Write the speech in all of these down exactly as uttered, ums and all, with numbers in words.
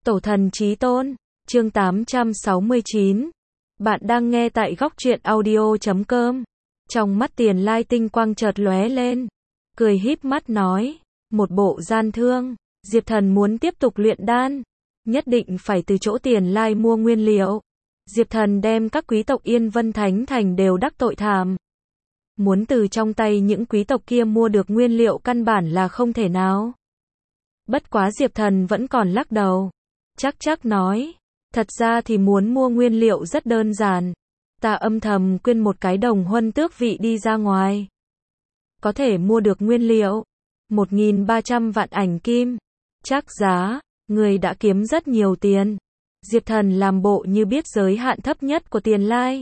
Tổ thần chí tôn, chương tám trăm sáu mươi chín. Bạn đang nghe tại góc truyện audio chấm com. Trong mắt Tiền Lai tinh quang chợt lóe lên, cười híp mắt nói, một bộ gian thương, Diệp Thần muốn tiếp tục luyện đan, nhất định phải từ chỗ Tiền Lai mua nguyên liệu. Diệp Thần đem các quý tộc Yên Vân Thánh Thành đều đắc tội thảm. Muốn từ trong tay những quý tộc kia mua được nguyên liệu căn bản là không thể nào. Bất quá Diệp Thần vẫn còn lắc đầu. Chắc chắc nói, thật ra thì muốn mua nguyên liệu rất đơn giản. Ta âm thầm quyên một cái đồng huân tước vị đi ra ngoài. Có thể mua được nguyên liệu. một nghìn ba trăm vạn ảnh kim. Chắc giá, người đã kiếm rất nhiều tiền. Diệp Thần làm bộ như biết giới hạn thấp nhất của Tiền Lai.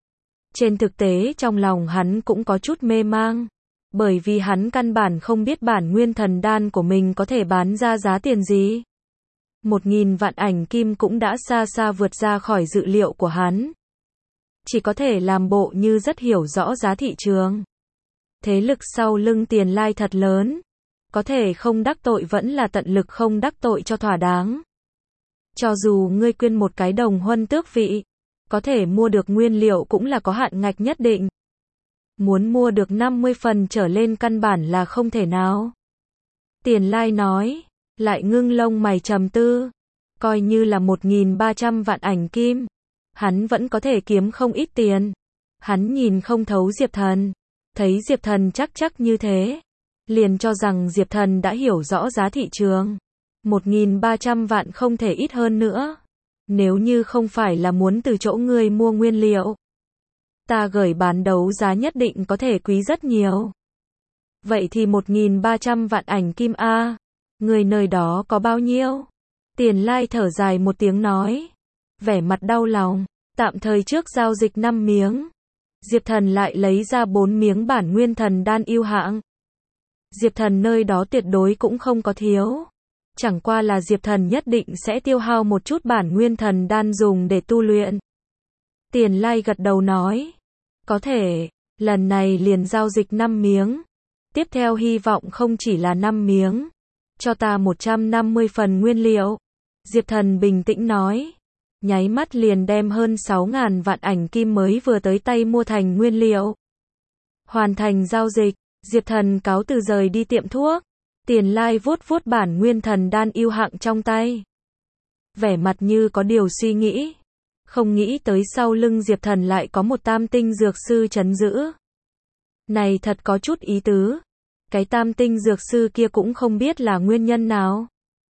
Trên thực tế trong lòng hắn cũng có chút mê mang. Bởi vì hắn căn bản không biết bản nguyên thần đan của mình có thể bán ra giá tiền gì. Một nghìn vạn ảnh kim cũng đã xa xa vượt ra khỏi dự liệu của hắn. Chỉ có thể làm bộ như rất hiểu rõ giá thị trường. Thế lực sau lưng Tiền Lai thật lớn. Có thể không đắc tội vẫn là tận lực không đắc tội cho thỏa đáng. Cho dù ngươi quyên một cái đồng huân tước vị, có thể mua được nguyên liệu cũng là có hạn ngạch nhất định. Muốn mua được năm mươi phần trở lên căn bản là không thể nào. Tiền Lai nói, lại ngưng lông mày trầm tư. Coi như là một nghìn ba trăm vạn ảnh kim. Hắn vẫn có thể kiếm không ít tiền. Hắn nhìn không thấu Diệp Thần. Thấy Diệp Thần chắc chắc như thế. Liền cho rằng Diệp Thần đã hiểu rõ giá thị trường. một nghìn ba trăm vạn không thể ít hơn nữa. Nếu như không phải là muốn từ chỗ ngươi mua nguyên liệu. Ta gửi bán đấu giá nhất định có thể quý rất nhiều. Vậy thì một nghìn ba trăm vạn ảnh kim A. Người nơi đó có bao nhiêu? Tiền Lai thở dài một tiếng nói. Vẻ mặt đau lòng. Tạm thời trước giao dịch năm miếng. Diệp Thần lại lấy ra bốn miếng bản nguyên thần đan ưu hạng. Diệp Thần nơi đó tuyệt đối cũng không có thiếu. Chẳng qua là Diệp Thần nhất định sẽ tiêu hao một chút bản nguyên thần đan dùng để tu luyện. Tiền Lai gật đầu nói. Có thể, lần này liền giao dịch năm miếng. Tiếp theo hy vọng không chỉ là năm miếng. Cho ta một trăm năm mươi phần nguyên liệu. Diệp Thần bình tĩnh nói. Nháy mắt liền đem hơn sáu nghìn vạn ảnh kim mới vừa tới tay mua thành nguyên liệu. Hoàn thành giao dịch, Diệp Thần cáo từ rời đi tiệm thuốc. Tiền Lai vuốt vuốt bản nguyên thần đan ưu hạng trong tay. Vẻ mặt như có điều suy nghĩ. Không nghĩ tới sau lưng Diệp Thần lại có một tam tinh dược sư trấn giữ. Này thật có chút ý tứ. Cái tam tinh dược sư kia cũng không biết là nguyên nhân nào.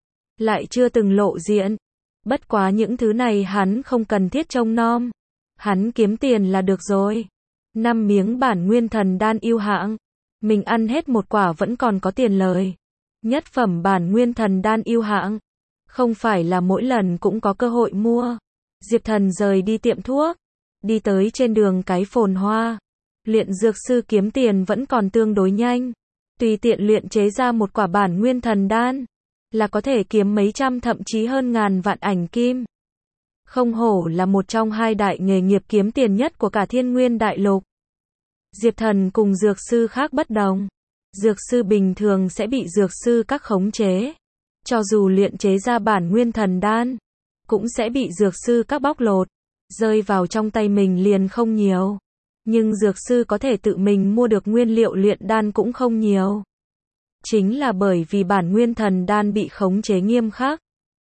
Lại chưa từng lộ diện. Bất quá những thứ này hắn không cần thiết trông nom. Hắn kiếm tiền là được rồi. Năm miếng bản nguyên thần đan ưu hạng. Mình ăn hết một quả vẫn còn có tiền lời. Nhất phẩm bản nguyên thần đan ưu hạng. Không phải là mỗi lần cũng có cơ hội mua. Diệp Thần rời đi tiệm thuốc. Đi tới trên đường cái phồn hoa. Luyện dược sư kiếm tiền vẫn còn tương đối nhanh. Tùy tiện luyện chế ra một quả bản nguyên thần đan. Là có thể kiếm mấy trăm thậm chí hơn ngàn vạn ảnh kim. Không hổ là một trong hai đại nghề nghiệp kiếm tiền nhất của cả Thiên Nguyên Đại Lục. Diệp Thần cùng dược sư khác bất đồng. Dược sư bình thường sẽ bị dược sư các khống chế. Cho dù luyện chế ra bản nguyên thần đan, cũng sẽ bị dược sư các bóc lột. Rơi vào trong tay mình liền không nhiều. Nhưng dược sư có thể tự mình mua được nguyên liệu luyện đan cũng không nhiều. Chính là bởi vì bản nguyên thần đan bị khống chế nghiêm khắc.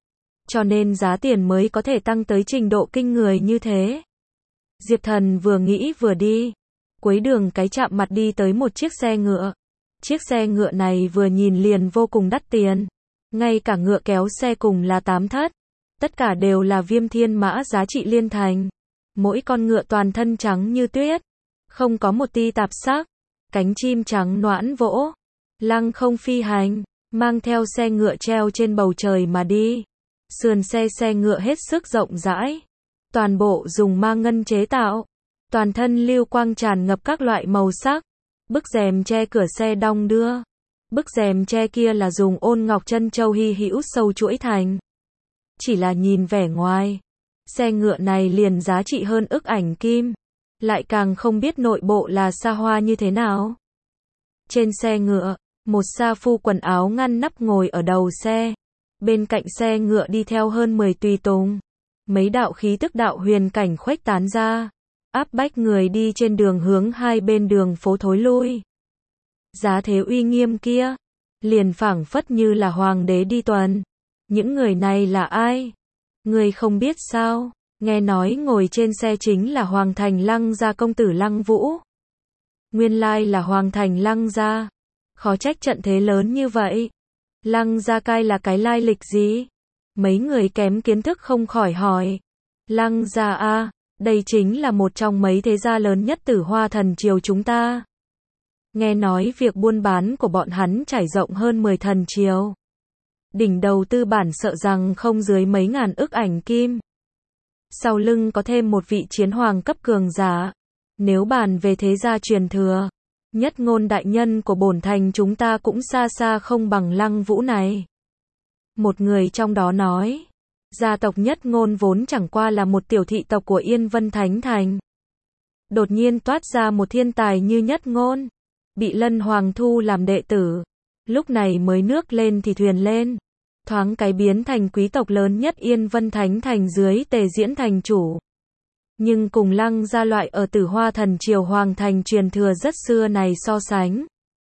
Cho nên giá tiền mới có thể tăng tới trình độ kinh người như thế. Diệp Thần vừa nghĩ vừa đi. Cuối đường cái chạm mặt đi tới một chiếc xe ngựa. Chiếc xe ngựa này vừa nhìn liền vô cùng đắt tiền. Ngay cả ngựa kéo xe cùng là tám thất. Tất cả đều là viêm thiên mã giá trị liên thành. Mỗi con ngựa toàn thân trắng như tuyết. Không có một ti tạp sắc. Cánh chim trắng noãn vỗ. Lăng không phi hành. Mang theo xe ngựa treo trên bầu trời mà đi. Sườn xe xe ngựa hết sức rộng rãi. Toàn bộ dùng ma ngân chế tạo. Toàn thân lưu quang tràn ngập các loại màu sắc. Bức rèm che cửa xe đong đưa. Bức rèm che kia là dùng ôn ngọc chân châu hy hữu sâu chuỗi thành. Chỉ là nhìn vẻ ngoài. Xe ngựa này liền giá trị hơn ức ảnh kim. Lại càng không biết nội bộ là xa hoa như thế nào. Trên xe ngựa, một sa phu quần áo ngăn nắp ngồi ở đầu xe. Bên cạnh xe ngựa đi theo hơn mười tùy tùng. Mấy đạo khí tức đạo huyền cảnh khuếch tán ra, áp bách người đi trên đường hướng hai bên đường phố thối lui. Giá thế uy nghiêm kia, liền phảng phất như là hoàng đế đi tuần. Những người này là ai? Người không biết sao? Nghe nói ngồi trên xe chính là Hoàng Thành Lăng gia công tử Lăng Vũ. Nguyên lai là Hoàng Thành Lăng gia. Khó trách trận thế lớn như vậy. Lăng gia cai là cái lai lịch gì? Mấy người kém kiến thức không khỏi hỏi. Lăng gia a, đây chính là một trong mấy thế gia lớn nhất Tử Hoa thần triều chúng ta. Nghe nói việc buôn bán của bọn hắn trải rộng hơn mười thần triều. Đỉnh đầu tư bản sợ rằng không dưới mấy ngàn ức ảnh kim. Sau lưng có thêm một vị chiến hoàng cấp cường giả. Nếu bàn về thế gia truyền thừa, nhất ngôn đại nhân của bổn thành chúng ta cũng xa xa không bằng Lăng Vũ này. Một người trong đó nói, gia tộc nhất ngôn vốn chẳng qua là một tiểu thị tộc của Yên Vân Thánh Thành. Đột nhiên toát ra một thiên tài như nhất ngôn, bị Lân Hoàng thu làm đệ tử, lúc này mới nước lên thì thuyền lên, thoáng cái biến thành quý tộc lớn nhất Yên Vân Thánh Thành dưới Tề Diễn thành chủ. Nhưng cùng Lăng gia loại ở Tử Hoa thần triều Hoàng thành truyền thừa rất xưa này so sánh,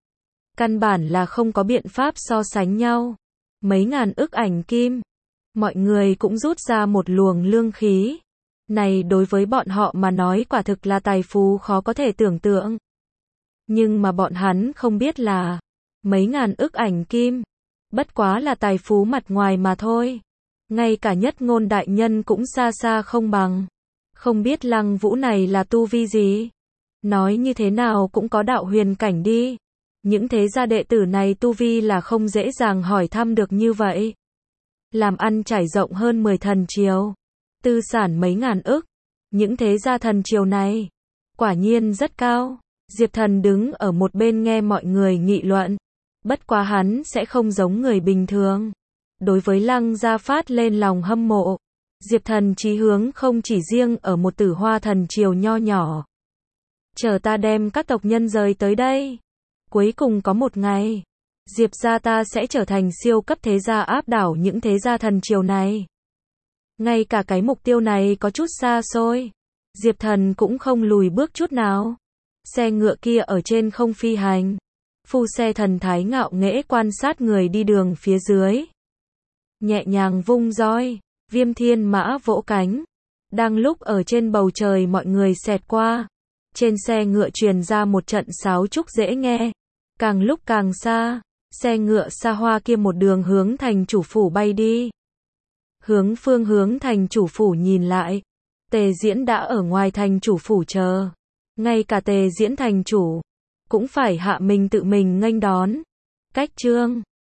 căn bản là không có biện pháp so sánh nhau. Mấy ngàn ức ảnh kim, mọi người cũng rút ra một luồng lương khí. Này đối với bọn họ mà nói quả thực là tài phú khó có thể tưởng tượng. Nhưng mà bọn hắn không biết là, mấy ngàn ức ảnh kim, bất quá là tài phú mặt ngoài mà thôi. Ngay cả nhất ngôn đại nhân cũng xa xa không bằng. Không biết Lăng Vũ này là tu vi gì? Nói như thế nào cũng có đạo huyền cảnh đi. Những thế gia đệ tử này tu vi là không dễ dàng hỏi thăm được như vậy. Làm ăn trải rộng hơn mười thần triều, tư sản mấy ngàn ức. Những thế gia thần triều này, quả nhiên rất cao. Diệp Thần đứng ở một bên nghe mọi người nghị luận. Bất quá hắn sẽ không giống người bình thường. Đối với Lăng gia phát lên lòng hâm mộ. Diệp Thần chí hướng không chỉ riêng ở một Tử Hoa thần triều nho nhỏ. Chờ ta đem các tộc nhân rời tới đây. Cuối cùng có một ngày, Diệp gia ta sẽ trở thành siêu cấp thế gia áp đảo những thế gia thần triều này. Ngay cả cái mục tiêu này có chút xa xôi, Diệp Thần cũng không lùi bước chút nào. Xe ngựa kia ở trên không phi hành. Phu xe thần thái ngạo nghễ quan sát người đi đường phía dưới. Nhẹ nhàng vung roi, Viêm Thiên Mã vỗ cánh. Đang lúc ở trên bầu trời mọi người xẹt qua, trên xe ngựa truyền ra một trận sáo trúc dễ nghe. Càng lúc càng xa, xe ngựa xa hoa kia một đường hướng thành chủ phủ bay đi. Hướng phương hướng thành chủ phủ nhìn lại, Tề Diễn đã ở ngoài thành chủ phủ chờ. Ngay cả Tề Diễn thành chủ cũng phải hạ mình tự mình nghênh đón. Cách chương